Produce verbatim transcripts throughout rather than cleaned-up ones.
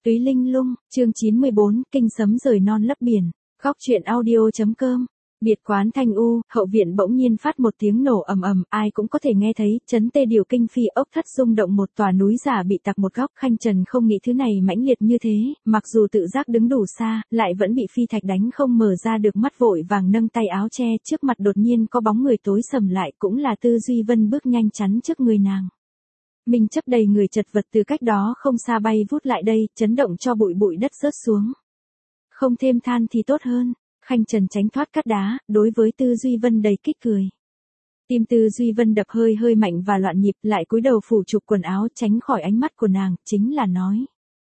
Túy Linh Lung, chương chín mươi bốn, kinh sấm rời non lấp biển. Góc truyện audio.com. Biệt quán Thanh U, hậu viện bỗng nhiên phát một tiếng nổ ầm ầm, ai cũng có thể nghe thấy, chấn tê điều kinh phi ốc thất rung động, một tòa núi giả bị tạc một góc. Khanh Trần không nghĩ thứ này mãnh liệt như thế, mặc dù tự giác đứng đủ xa, lại vẫn bị phi thạch đánh không mở ra được mắt, vội vàng nâng tay áo che, trước mặt đột nhiên có bóng người tối sầm lại, cũng là Tư Duy Vân bước nhanh chắn trước người nàng. Minh chấp đầy người chật vật từ cách đó không xa bay vút lại đây, chấn động cho bụi bụi đất rớt xuống. Không thêm than thì tốt hơn. Khanh Trần tránh thoát cát đá, đối với Tư Duy Vân đầy kích cười. Tim Tư Duy Vân đập hơi hơi mạnh và loạn nhịp, lại cúi đầu phủ chụp quần áo tránh khỏi ánh mắt của nàng, chính là nói.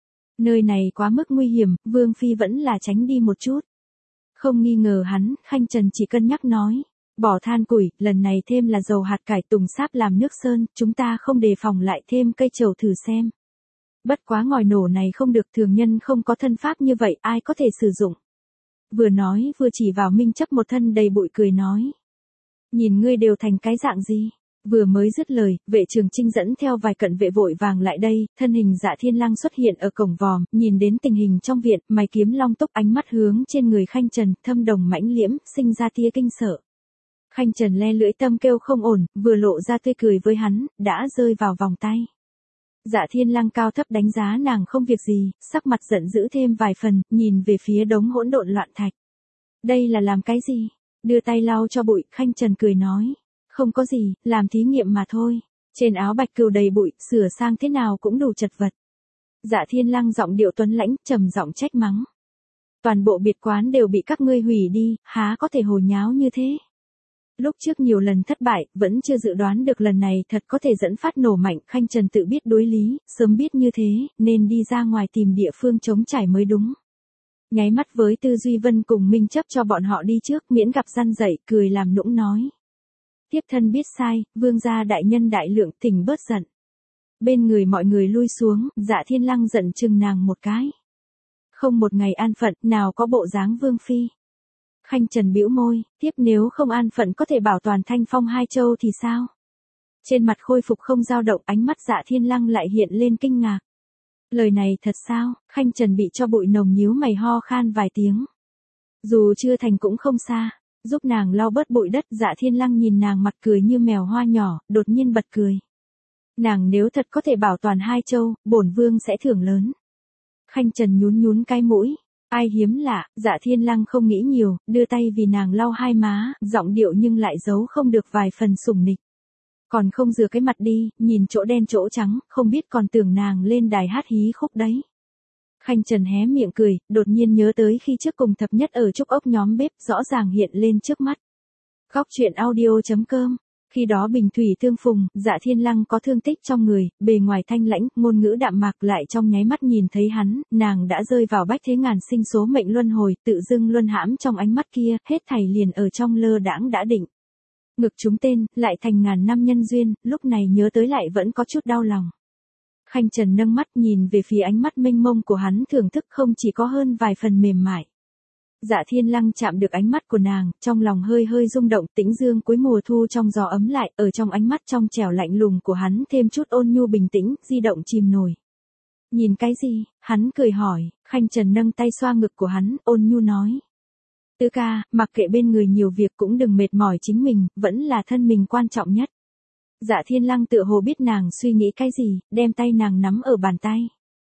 Nơi này quá mức nguy hiểm, Vương Phi vẫn là tránh đi một chút. Không nghi ngờ hắn, Khanh Trần chỉ cân nhắc nói. Bỏ than củi, lần này thêm là dầu hạt cải tùng sáp làm nước sơn, chúng ta không đề phòng lại thêm cây trầu thử xem. Bất quá ngòi nổ này không được, thường nhân không có thân pháp như vậy, ai có thể sử dụng. Vừa nói vừa chỉ vào Minh chấp một thân đầy bụi cười nói. Nhìn ngươi đều thành cái dạng gì? Vừa mới dứt lời, vệ Trường Trinh dẫn theo vài cận vệ vội vàng lại đây, thân hình Dạ Thiên Lang xuất hiện ở cổng vòm, nhìn đến tình hình trong viện, mày kiếm long túc, ánh mắt hướng trên người Khanh Trần, thâm đồng mãnh liễm, sinh ra tia kinh sợ. Khanh Trần le lưỡi tâm kêu không ổn, vừa lộ ra tươi cười với hắn, đã rơi vào vòng tay. Dạ Thiên Lang cao thấp đánh giá nàng không việc gì, sắc mặt giận dữ thêm vài phần, nhìn về phía đống hỗn độn loạn thạch. Đây là làm cái gì? Đưa tay lau cho bụi, Khanh Trần cười nói. Không có gì, làm thí nghiệm mà thôi. Trên áo bạch cừu đầy bụi, sửa sang thế nào cũng đủ chật vật. Dạ Thiên Lang giọng điệu tuấn lãnh, trầm giọng trách mắng. Toàn bộ biệt quán đều bị các ngươi hủy đi, há có thể hồ nháo như thế? Lúc trước nhiều lần thất bại, vẫn chưa dự đoán được lần này thật có thể dẫn phát nổ mạnh. Khanh Trần tự biết đối lý, sớm biết như thế, nên đi ra ngoài tìm địa phương chống trải mới đúng. Nháy mắt với Tư Duy Vân cùng Minh chấp cho bọn họ đi trước, miễn gặp răn dậy, cười làm nũng nói. Tiếp thân biết sai, vương gia đại nhân đại lượng, thỉnh bớt giận. Bên người mọi người lui xuống, Dạ Thiên Lang giận chừng nàng một cái. Không một ngày an phận, nào có bộ dáng vương phi. Khanh Trần bĩu môi, tiếp nếu không an phận có thể bảo toàn Thanh Phong hai châu thì sao? Trên mặt khôi phục không dao động, ánh mắt Dạ Thiên Lang lại hiện lên kinh ngạc. Lời này thật sao? Khanh Trần bị cho bụi nồng nhíu mày, ho khan vài tiếng. Dù chưa thành cũng không xa, giúp nàng lau bớt bụi đất. Dạ Thiên Lang nhìn nàng mặt cười như mèo hoa nhỏ, đột nhiên bật cười. Nàng nếu thật có thể bảo toàn hai châu, bổn vương sẽ thưởng lớn. Khanh Trần nhún nhún cái mũi. Ai hiếm lạ, Dạ Thiên Lang không nghĩ nhiều, đưa tay vì nàng lau hai má, giọng điệu nhưng lại giấu không được vài phần sủng nịch. Còn không rửa cái mặt đi, nhìn chỗ đen chỗ trắng, không biết còn tưởng nàng lên đài hát hí khúc đấy. Khanh Trần hé miệng cười, đột nhiên nhớ tới khi trước cùng thập nhất ở trúc ốc nhóm bếp, rõ ràng hiện lên trước mắt. Góc truyện audio.com. Khi đó bình thủy tương phùng, Dạ Thiên Lang có thương tích trong người, bề ngoài thanh lãnh, ngôn ngữ đạm mạc, lại trong nháy mắt nhìn thấy hắn, nàng đã rơi vào bách thế ngàn sinh số mệnh luân hồi, tự dưng luân hãm trong ánh mắt kia, hết thảy liền ở trong lơ đãng đã định. Ngực chúng tên, lại thành ngàn năm nhân duyên, lúc này nhớ tới lại vẫn có chút đau lòng. Khanh Trần nâng mắt nhìn về phía ánh mắt mênh mông của hắn, thưởng thức không chỉ có hơn vài phần mềm mại. Dạ Thiên Lang chạm được ánh mắt của nàng, trong lòng hơi hơi rung động, tĩnh dương cuối mùa thu trong gió ấm lại, ở trong ánh mắt trong trẻo lạnh lùng của hắn thêm chút ôn nhu bình tĩnh, di động chìm nổi. Nhìn cái gì? Hắn cười hỏi. Khanh Trần nâng tay xoa ngực của hắn, ôn nhu nói. Tứ ca, mặc kệ bên người nhiều việc cũng đừng mệt mỏi chính mình, vẫn là thân mình quan trọng nhất. Dạ Thiên Lang tựa hồ biết nàng suy nghĩ cái gì, đem tay nàng nắm ở bàn tay.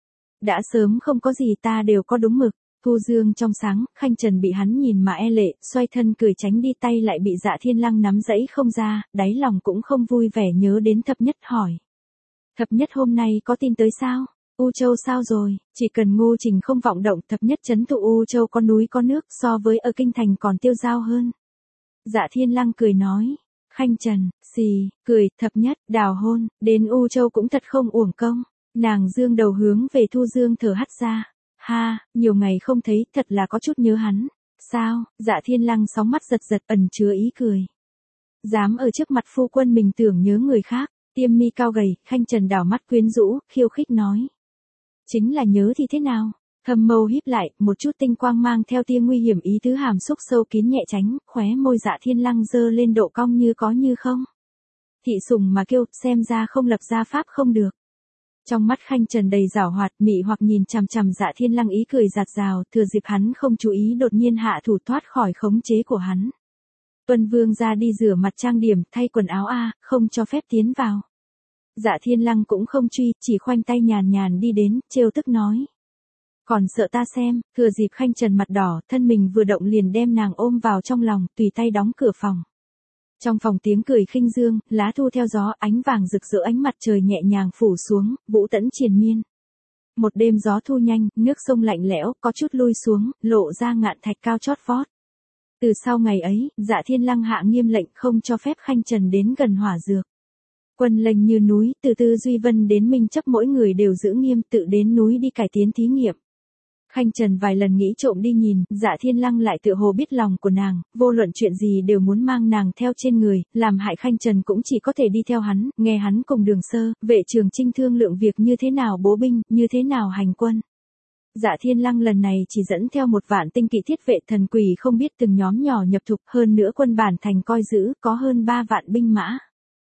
Đã sớm không có gì ta đều có đúng mực. Thu dương trong sáng, Khanh Trần bị hắn nhìn mà e lệ, xoay thân cười tránh đi, tay lại bị Dạ Thiên Lang nắm dẫy không ra, đáy lòng cũng không vui vẻ nhớ đến thập nhất hỏi. Thập nhất hôm nay có tin tới sao? U Châu sao rồi? Chỉ cần Ngô Trình không vọng động, thập nhất trấn tụ U Châu có núi có nước, so với ở kinh thành còn tiêu dao hơn. Dạ Thiên Lang cười nói. Khanh Trần, xì, cười, thập nhất, đào hôn, đến U Châu cũng thật không uổng công. Nàng dương đầu hướng về Thu Dương thở hắt ra. Ha, nhiều ngày không thấy, thật là có chút nhớ hắn. Sao? Dạ Thiên Lang sóng mắt giật giật, ẩn chứa ý cười. Dám ở trước mặt phu quân mình tưởng nhớ người khác. Tiêm mi cao gầy, Khanh Trần đảo mắt quyến rũ, khiêu khích nói. Chính là nhớ thì thế nào? Thâm mâu híp lại, một chút tinh quang mang theo tia nguy hiểm ý tứ hàm xúc sâu kín nhẹ tránh, khóe môi Dạ Thiên Lang dơ lên độ cong như có như không. Thị sùng mà kêu, xem ra không lập ra pháp không được. Trong mắt Khanh Trần đầy giảo hoạt, mị hoặc nhìn chằm chằm Dạ Thiên Lăng ý cười giạt rào, thừa dịp hắn không chú ý đột nhiên hạ thủ thoát khỏi khống chế của hắn. Tuân Vương ra đi rửa mặt trang điểm, thay quần áo a, không cho phép tiến vào. Dạ Thiên Lăng cũng không truy, chỉ khoanh tay nhàn nhàn đi đến, trêu tức nói. Còn sợ ta xem, thừa dịp Khanh Trần mặt đỏ, thân mình vừa động liền đem nàng ôm vào trong lòng, tùy tay đóng cửa phòng. Trong phòng tiếng cười khinh dương, lá thu theo gió, ánh vàng rực rỡ, ánh mặt trời nhẹ nhàng phủ xuống, vũ tẫn triền miên. Một đêm gió thu nhanh, nước sông lạnh lẽo, có chút lui xuống, lộ ra ngạn thạch cao chót vót. Từ sau ngày ấy, Dạ Thiên Lăng hạ nghiêm lệnh không cho phép Khanh Trần đến gần hỏa dược. Quân lệnh như núi, từ Tư Duy Vân đến Minh Chấp mỗi người đều giữ nghiêm, tự đến núi đi cải tiến thí nghiệm. Khanh Trần vài lần nghĩ trộm đi nhìn, Dạ Thiên Lăng lại tựa hồ biết lòng của nàng, vô luận chuyện gì đều muốn mang nàng theo trên người, làm hại Khanh Trần cũng chỉ có thể đi theo hắn, nghe hắn cùng Đường Sơ, Vệ Trường Chinh thương lượng việc như thế nào bố binh, như thế nào hành quân. Dạ Thiên Lăng lần này chỉ dẫn theo một vạn tinh kỵ thiết vệ thần quỷ không biết từng nhóm nhỏ nhập thục, hơn nữa quân bản thành coi giữ, có hơn ba vạn binh mã.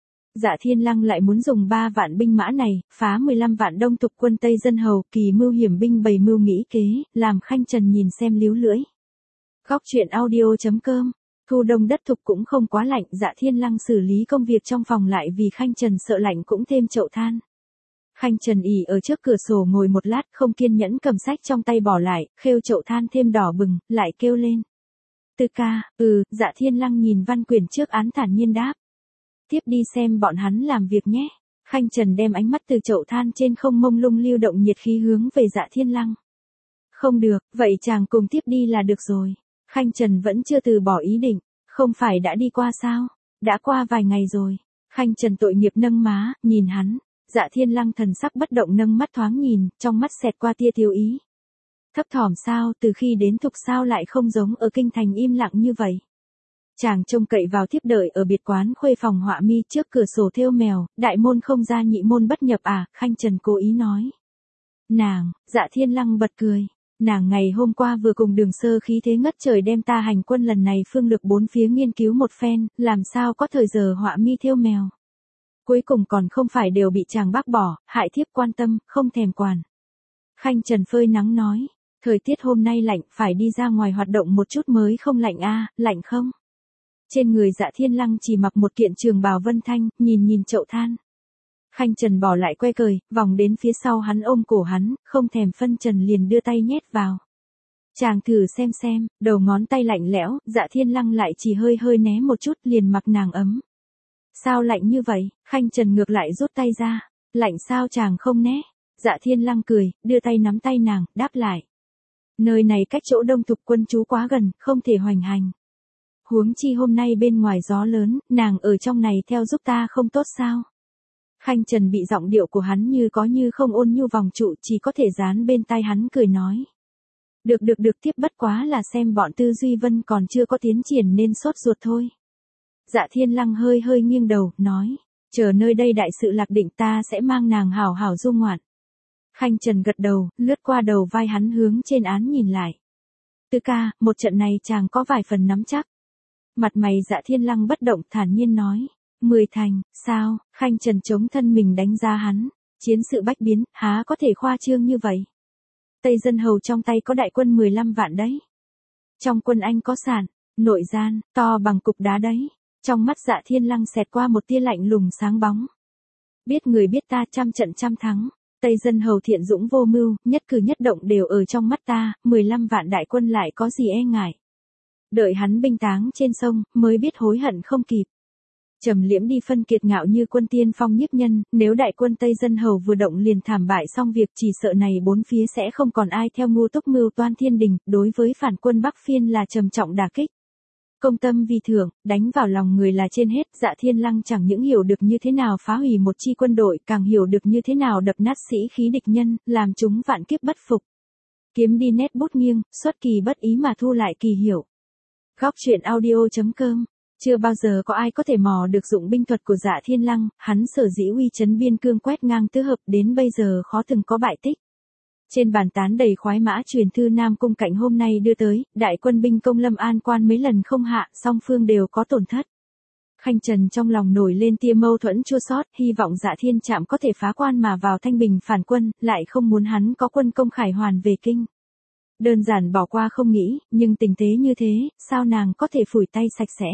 Dạ Thiên Lăng lại muốn dùng ba vạn binh mã này, phá mười lăm vạn đông thục quân Tây Dân Hầu, kỳ mưu hiểm binh bày mưu nghĩ kế, làm Khanh Trần nhìn xem líu lưỡi. Góc truyện audio chấm com, thu đông đất thục cũng không quá lạnh, Dạ Thiên Lăng xử lý công việc trong phòng lại vì Khanh Trần sợ lạnh cũng thêm chậu than. Khanh Trần ỉ ở trước cửa sổ ngồi một lát, không kiên nhẫn cầm sách trong tay bỏ lại, khêu chậu than thêm đỏ bừng, lại kêu lên. Tư ca, ừ, Dạ Thiên Lăng nhìn văn quyển trước án thản nhiên đáp. Tiếp đi xem bọn hắn làm việc nhé. Khanh Trần đem ánh mắt từ chậu than trên không mông lung lưu động nhiệt khí hướng về Dạ Thiên Lăng. Không được, vậy chàng cùng tiếp đi là được rồi. Khanh Trần vẫn chưa từ bỏ ý định, không phải đã đi qua sao? Đã qua vài ngày rồi. Khanh Trần tội nghiệp nâng má, nhìn hắn. Dạ Thiên Lăng thần sắc bất động nâng mắt thoáng nhìn, trong mắt xẹt qua tia thiếu ý. Thấp thỏm sao, từ khi đến thục sao lại không giống ở kinh thành im lặng như vậy. Chàng trông cậy vào tiếp đợi ở biệt quán khuê phòng họa mi trước cửa sổ thêu mèo, đại môn không ra nhị môn bất nhập à, Khanh Trần cố ý nói. Nàng, Dạ Thiên Lăng bật cười. Nàng ngày hôm qua vừa cùng Đường Sơ khí thế ngất trời đem ta hành quân lần này phương lực bốn phía nghiên cứu một phen, làm sao có thời giờ họa mi thêu mèo. Cuối cùng còn không phải đều bị chàng bác bỏ, hại thiếp quan tâm, không thèm quản. Khanh Trần phơi nắng nói, thời tiết hôm nay lạnh, phải đi ra ngoài hoạt động một chút mới không lạnh a, à, lạnh không? Trên người Dạ Thiên Lăng chỉ mặc một kiện trường bào vân thanh, nhìn nhìn chậu than. Khanh Trần bỏ lại que cười, vòng đến phía sau hắn ôm cổ hắn, không thèm phân trần liền đưa tay nhét vào. Chàng thử xem xem, đầu ngón tay lạnh lẽo, Dạ Thiên Lăng lại chỉ hơi hơi né một chút liền mặc nàng ấm. Sao lạnh như vậy? Khanh Trần ngược lại rút tay ra. Lạnh sao chàng không né? Dạ Thiên Lăng cười, đưa tay nắm tay nàng, đáp lại. Nơi này cách chỗ đông thục quân trú quá gần, không thể hoành hành. Huống chi hôm nay bên ngoài gió lớn, nàng ở trong này theo giúp ta không tốt sao? Khanh Trần bị giọng điệu của hắn như có như không ôn nhu vòng trụ, chỉ có thể dán bên tai hắn cười nói. Được được được, tiếp bất quá là xem bọn Tư Duy Vân còn chưa có tiến triển nên sốt ruột thôi. Dạ Thiên Lăng hơi hơi nghiêng đầu, nói, chờ nơi đây đại sự lạc định ta sẽ mang nàng hảo hảo du ngoạn. Khanh Trần gật đầu, lướt qua đầu vai hắn hướng trên án nhìn lại. Tư ca, một trận này chàng có vài phần nắm chắc. Mặt mày Dạ Thiên Lăng bất động thản nhiên nói, mười thành, sao? Khanh Trần chống thân mình đánh giá hắn, chiến sự bách biến, há có thể khoa trương như vậy. Tây Dân Hầu trong tay có đại quân mười lăm vạn đấy. Trong quân Anh có sản, nội gian, to bằng cục đá đấy. Trong mắt Dạ Thiên Lăng xẹt qua một tia lạnh lùng sáng bóng. Biết người biết ta trăm trận trăm thắng. Tây Dân Hầu thiện dũng vô mưu, nhất cử nhất động đều ở trong mắt ta, mười lăm vạn đại quân lại có gì e ngại. Đợi hắn binh táng trên sông, mới biết hối hận không kịp. Trầm liễm đi phân kiệt ngạo như quân tiên phong nhiếp nhân, nếu đại quân Tây Dân Hầu vừa động liền thảm bại xong việc, chỉ sợ này bốn phía sẽ không còn ai theo ngu túc mưu toan thiên đình, đối với phản quân Bắc Phiên là trầm trọng đả kích. Công tâm vì thưởng, đánh vào lòng người là trên hết. Dạ Thiên Lăng chẳng những hiểu được như thế nào phá hủy một chi quân đội, càng hiểu được như thế nào đập nát sĩ khí địch nhân, làm chúng vạn kiếp bất phục. Kiếm đi nét bút nghiêng, xuất kỳ bất ý mà thu lại kỳ hiểu. Góc truyện audio chấm com. Chưa bao giờ có ai có thể mò được dụng binh thuật của Dạ Thiên Lăng, hắn sở dĩ uy chấn biên cương quét ngang tứ hợp đến bây giờ khó từng có bại tích. Trên bàn tán đầy khoái mã truyền thư Nam Cung Cạnh hôm nay đưa tới, đại quân binh công Lâm An quan mấy lần không hạ, song phương đều có tổn thất. Khanh Trần trong lòng nổi lên tia mâu thuẫn chua xót, hy vọng Dạ Thiên Trạm có thể phá quan mà vào thanh bình phản quân, lại không muốn hắn có quân công khải hoàn về kinh. Đơn giản bỏ qua không nghĩ, nhưng tình thế như thế, sao nàng có thể phủi tay sạch sẽ.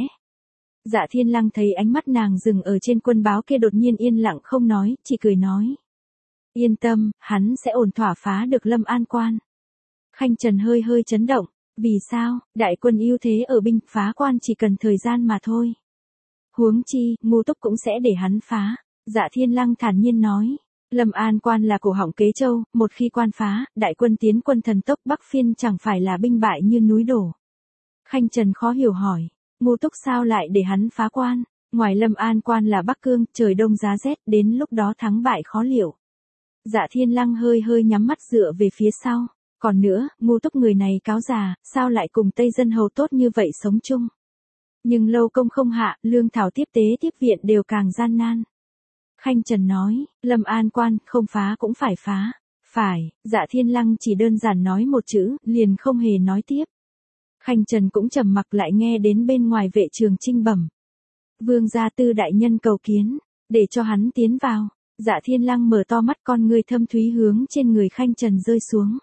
Dạ Thiên Lăng thấy ánh mắt nàng dừng ở trên quân báo kia đột nhiên yên lặng không nói, chỉ cười nói. Yên tâm, hắn sẽ ổn thỏa phá được Lâm An quan. Khanh Trần hơi hơi chấn động, vì sao, đại quân ưu thế ở binh, phá quan chỉ cần thời gian mà thôi. Huống chi, Ngu Túc cũng sẽ để hắn phá. Dạ Thiên Lăng thản nhiên nói. Lâm An quan là cổ họng Kế Châu, một khi quan phá, đại quân tiến quân thần tốc Bắc Phiên chẳng phải là binh bại như núi đổ. Khanh Trần khó hiểu hỏi. Ngu Túc sao lại để hắn phá quan? Ngoài Lâm An quan là Bắc Cương, trời đông giá rét, đến lúc đó thắng bại khó liệu. Dạ Thiên Lăng hơi hơi nhắm mắt dựa về phía sau. Còn nữa, Ngu Túc người này cáo già, sao lại cùng Tây dân hầu tốt như vậy sống chung? Nhưng lâu công không hạ, lương thảo tiếp tế tiếp viện đều càng gian nan. Khanh Trần nói, Lâm An quan, không phá cũng phải phá. Phải, Dạ Thiên Lăng chỉ đơn giản nói một chữ, liền không hề nói tiếp. Khanh Trần cũng trầm mặc lại nghe đến bên ngoài vệ trường Trinh bẩm. Vương gia Tư đại nhân cầu kiến, để cho hắn tiến vào. Dạ Thiên Lăng mở to mắt, con người thâm thúy hướng trên người Khanh Trần rơi xuống.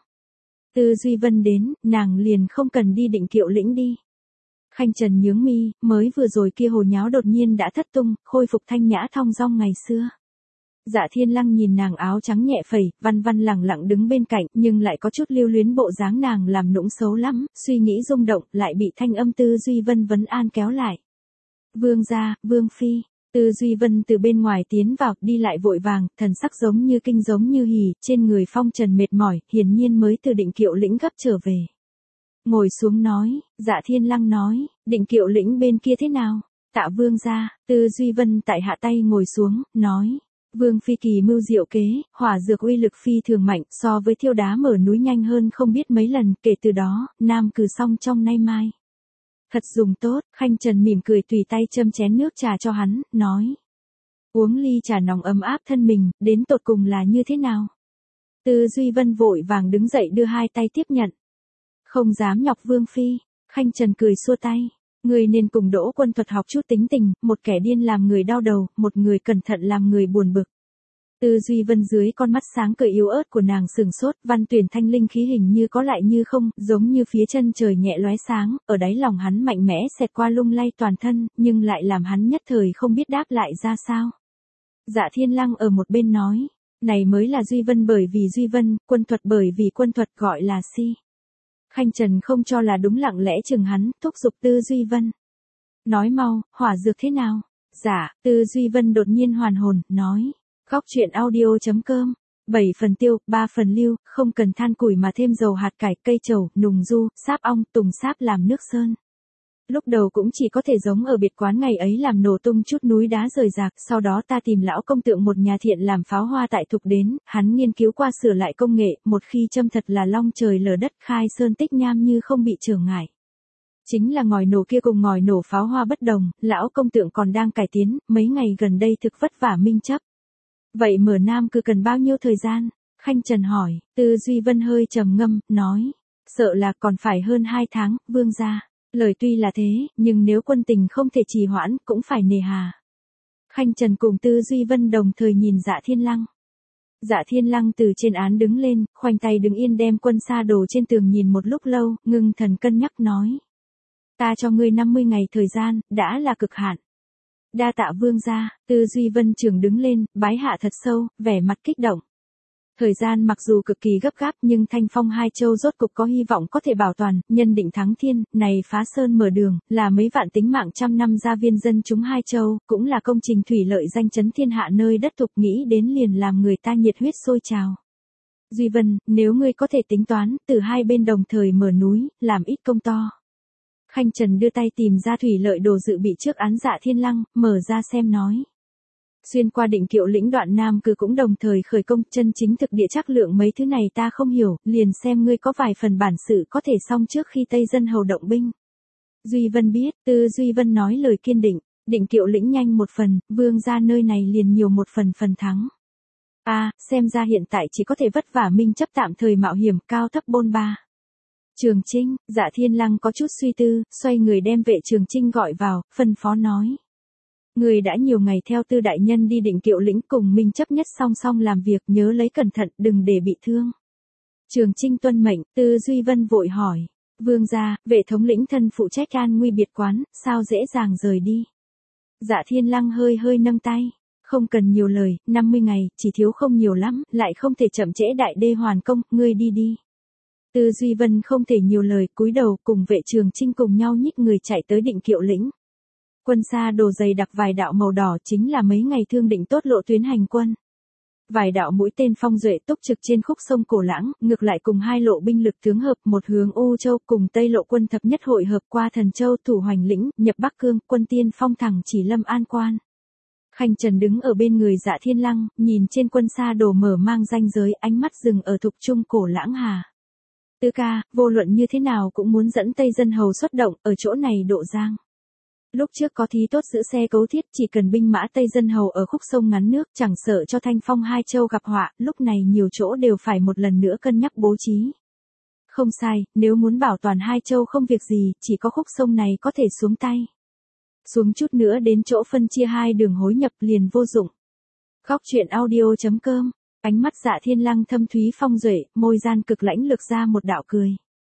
Tư Duy Vân đến, nàng liền không cần đi Định Kiệu lĩnh đi. Khanh Trần nhướng mi, mới vừa rồi kia hồ nháo đột nhiên đã thất tung, khôi phục thanh nhã thong dong ngày xưa. Dạ Thiên Lăng nhìn nàng áo trắng nhẹ phẩy, văn văn lẳng lặng đứng bên cạnh, nhưng lại có chút lưu luyến bộ dáng nàng làm nũng xấu lắm, suy nghĩ rung động, lại bị thanh âm Tư Duy Vân vấn an kéo lại. Vương gia, Vương phi. Tư Duy Vân từ bên ngoài tiến vào, đi lại vội vàng, thần sắc giống như kinh giống như hỉ, trên người phong trần mệt mỏi, hiển nhiên mới từ Định Kiệu lĩnh gấp trở về. Ngồi xuống nói, Dạ Thiên Lăng nói, Định Kiệu lĩnh bên kia thế nào? Tạ vương gia. Tư Duy Vân tại hạ tay ngồi xuống, nói. Vương phi kỳ mưu diệu kế, hỏa dược uy lực phi thường mạnh, so với thiêu đá mở núi nhanh hơn không biết mấy lần, kể từ đó, nam cử xong trong nay mai. Thật dùng tốt, Khanh Trần mỉm cười tùy tay châm chén nước trà cho hắn, nói. Uống ly trà nóng ấm áp thân mình, đến tột cùng là như thế nào? Tư Duy Vân vội vàng đứng dậy đưa hai tay tiếp nhận. Không dám nhọc Vương phi. Khanh Trần cười xua tay. Người nên cùng Đỗ Quân thuật học chút tính tình, một kẻ điên làm người đau đầu, một người cẩn thận làm người buồn bực. Tư Duy Vân dưới con mắt sáng cười yếu ớt của nàng sừng sốt, văn tuyển thanh linh khí hình như có lại như không, giống như phía chân trời nhẹ lóe sáng, ở đáy lòng hắn mạnh mẽ xẹt qua lung lay toàn thân, nhưng lại làm hắn nhất thời không biết đáp lại ra sao. Dạ Thiên Lăng ở một bên nói, này mới là Duy Vân bởi vì Duy Vân, quân thuật bởi vì quân thuật gọi là si. Khanh Trần không cho là đúng lặng lẽ chừng hắn, thúc giục Tư Duy Vân. Nói mau, hỏa dược thế nào? Dạ, Tư Duy Vân đột nhiên hoàn hồn, nói. Góc truyện audio chấm com. bảy phần tiêu, ba phần lưu, không cần than củi mà thêm dầu hạt cải, cây trầu, nùng du, sáp ong, tùng sáp làm nước sơn. Lúc đầu cũng chỉ có thể giống ở biệt quán ngày ấy làm nổ tung chút núi đá rời rạc, sau đó ta tìm lão công tượng một nhà thiện làm pháo hoa tại Thục đến, hắn nghiên cứu qua sửa lại công nghệ, một khi châm thật là long trời lở đất, khai sơn tích nham như không bị trở ngại. Chính là ngòi nổ kia cùng ngòi nổ pháo hoa bất đồng, lão công tượng còn đang cải tiến, mấy ngày gần đây thực vất vả minh chấp. Vậy mở Nam cứ cần bao nhiêu thời gian? Khanh Trần hỏi. Tư Duy Vân hơi trầm ngâm, nói. Sợ là còn phải hơn hai tháng, vương gia. Lời tuy là thế, nhưng nếu quân tình không thể trì hoãn, cũng phải nề hà. Khanh Trần cùng Tư Duy Vân đồng thời nhìn Dạ Thiên Lăng. Dạ Thiên Lăng từ trên án đứng lên, khoanh tay đứng yên đem quân sa đồ trên tường nhìn một lúc lâu, ngưng thần cân nhắc nói. Ta cho ngươi năm mươi ngày thời gian, đã là cực hạn. Đa tạ vương gia. Tư Duy Vân trường đứng lên, bái hạ thật sâu, vẻ mặt kích động. Thời gian mặc dù cực kỳ gấp gáp nhưng Thanh Phong hai châu rốt cục có hy vọng có thể bảo toàn, nhân định thắng thiên, này phá sơn mở đường, là mấy vạn tính mạng trăm năm gia viên dân chúng hai châu, cũng là công trình thủy lợi danh chấn thiên hạ nơi đất Thục, nghĩ đến liền làm người ta nhiệt huyết sôi trào. Duy Vân, nếu ngươi có thể tính toán, từ hai bên đồng thời mở núi, làm ít công to. Khanh Trần đưa tay tìm ra thủy lợi đồ dự bị trước án Dạ Thiên Lăng, mở ra xem nói. Xuyên qua Định Kiệu lĩnh đoạn Nam cứ cũng đồng thời khởi công, chân chính thực địa chắc lượng mấy thứ này ta không hiểu, liền xem ngươi có vài phần bản sự có thể xong trước khi Tây dân hầu động binh. Duy Vân biết, Tư Duy Vân nói lời kiên định, Định Kiệu lĩnh nhanh một phần, vương gia nơi này liền nhiều một phần phần thắng. A, à, xem ra hiện tại chỉ có thể vất vả minh chấp tạm thời mạo hiểm, cao thấp bôn ba. Trường Trinh. Dạ Thiên Lăng có chút suy tư, xoay người đem vệ Trường Trinh gọi vào, phân phó nói. Người đã nhiều ngày theo Tư đại nhân đi Định Kiệu lĩnh cùng Minh chấp nhất song song làm việc, nhớ lấy cẩn thận, đừng để bị thương. Trường Chinh tuân mệnh, Tư Duy Vân vội hỏi. Vương gia, vệ thống lĩnh thân phụ trách an nguy biệt quán, sao dễ dàng rời đi. Dạ Thiên Lăng hơi hơi nâng tay. Không cần nhiều lời, năm mươi ngày, chỉ thiếu không nhiều lắm, lại không thể chậm trễ đại đê hoàn công, ngươi đi đi. Tư Duy Vân không thể nhiều lời, cúi đầu cùng vệ Trường Chinh cùng nhau nhích người chạy tới Định Kiệu lĩnh. Quân xa đồ dày đặc vài đạo màu đỏ chính là mấy ngày thương định tốt lộ tuyến hành quân. Vài đạo mũi tên phong duệ túc trực trên khúc sông Cổ Lãng, ngược lại cùng hai lộ binh lực tướng hợp, một hướng U Châu cùng Tây lộ quân thập nhất hội hợp qua Thần Châu thủ Hoành lĩnh, nhập Bắc Cương, quân tiên phong thẳng chỉ Lâm An quan. Khanh Trần đứng ở bên người Dạ Thiên Lăng, nhìn trên quân xa đồ mở mang ranh giới, ánh mắt dừng ở thục trung Cổ Lãng hà. Tứ ca, vô luận như thế nào cũng muốn dẫn Tây dân hầu xuất động, ở chỗ này độ giang. Lúc trước có thí tốt giữ xe cấu thiết, chỉ cần binh mã Tây dân hầu ở khúc sông ngắn nước, chẳng sợ cho Thanh Phong hai châu gặp họa, lúc này nhiều chỗ đều phải một lần nữa cân nhắc bố trí. Không sai, nếu muốn bảo toàn hai châu không việc gì, chỉ có khúc sông này có thể xuống tay. Xuống chút nữa đến chỗ phân chia hai đường hối nhập liền vô dụng. Góc truyện audio chấm com, ánh mắt Dạ Thiên Lăng thâm thúy phong duệ, môi gian cực lãnh lực ra một đạo cười.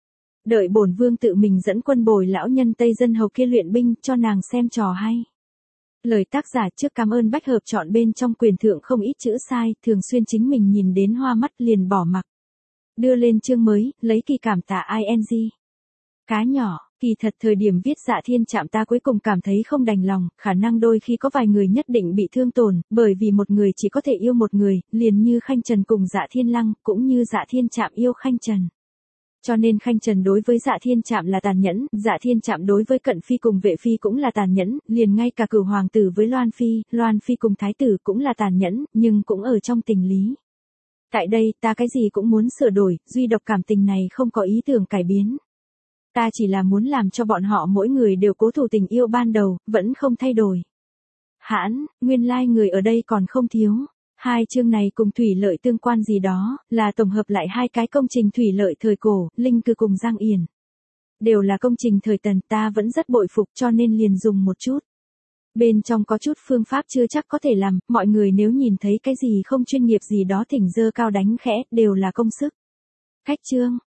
Đợi bổn vương tự mình dẫn quân bồi lão nhân Tây dân hầu kia luyện binh cho nàng xem trò hay. Lời tác giả trước cảm ơn bách hợp chọn bên trong quyền thượng không ít chữ sai, thường xuyên chính mình nhìn đến hoa mắt liền bỏ mặc. Đưa lên chương mới, lấy kỳ cảm tạ ing. Cá nhỏ, kỳ thật thời điểm viết Dạ Thiên Trạm ta cuối cùng cảm thấy không đành lòng, khả năng đôi khi có vài người nhất định bị thương tổn, bởi vì một người chỉ có thể yêu một người, liền như Khanh Trần cùng Dạ Thiên Lăng, cũng như Dạ Thiên Trạm yêu Khanh Trần. Cho nên Khanh Trần đối với Dạ Thiên Trạm là tàn nhẫn, Dạ Thiên Trạm đối với Cận Phi cùng Vệ Phi cũng là tàn nhẫn, liền ngay cả Cửu hoàng tử với Loan Phi, Loan Phi cùng Thái tử cũng là tàn nhẫn, nhưng cũng ở trong tình lý. Tại đây, ta cái gì cũng muốn sửa đổi, duy độc cảm tình này không có ý tưởng cải biến. Ta chỉ là muốn làm cho bọn họ mỗi người đều cố thủ tình yêu ban đầu, vẫn không thay đổi. Hãn, nguyên lai người ở đây còn không thiếu. Hai chương này cùng thủy lợi tương quan gì đó, là tổng hợp lại hai cái công trình thủy lợi thời cổ, Linh Cư cùng Giang Yển. Đều là công trình thời Tần, ta vẫn rất bội phục cho nên liền dùng một chút. Bên trong có chút phương pháp chưa chắc có thể làm, mọi người nếu nhìn thấy cái gì không chuyên nghiệp gì đó thỉnh dơ cao đánh khẽ, đều là công sức. Khách chương.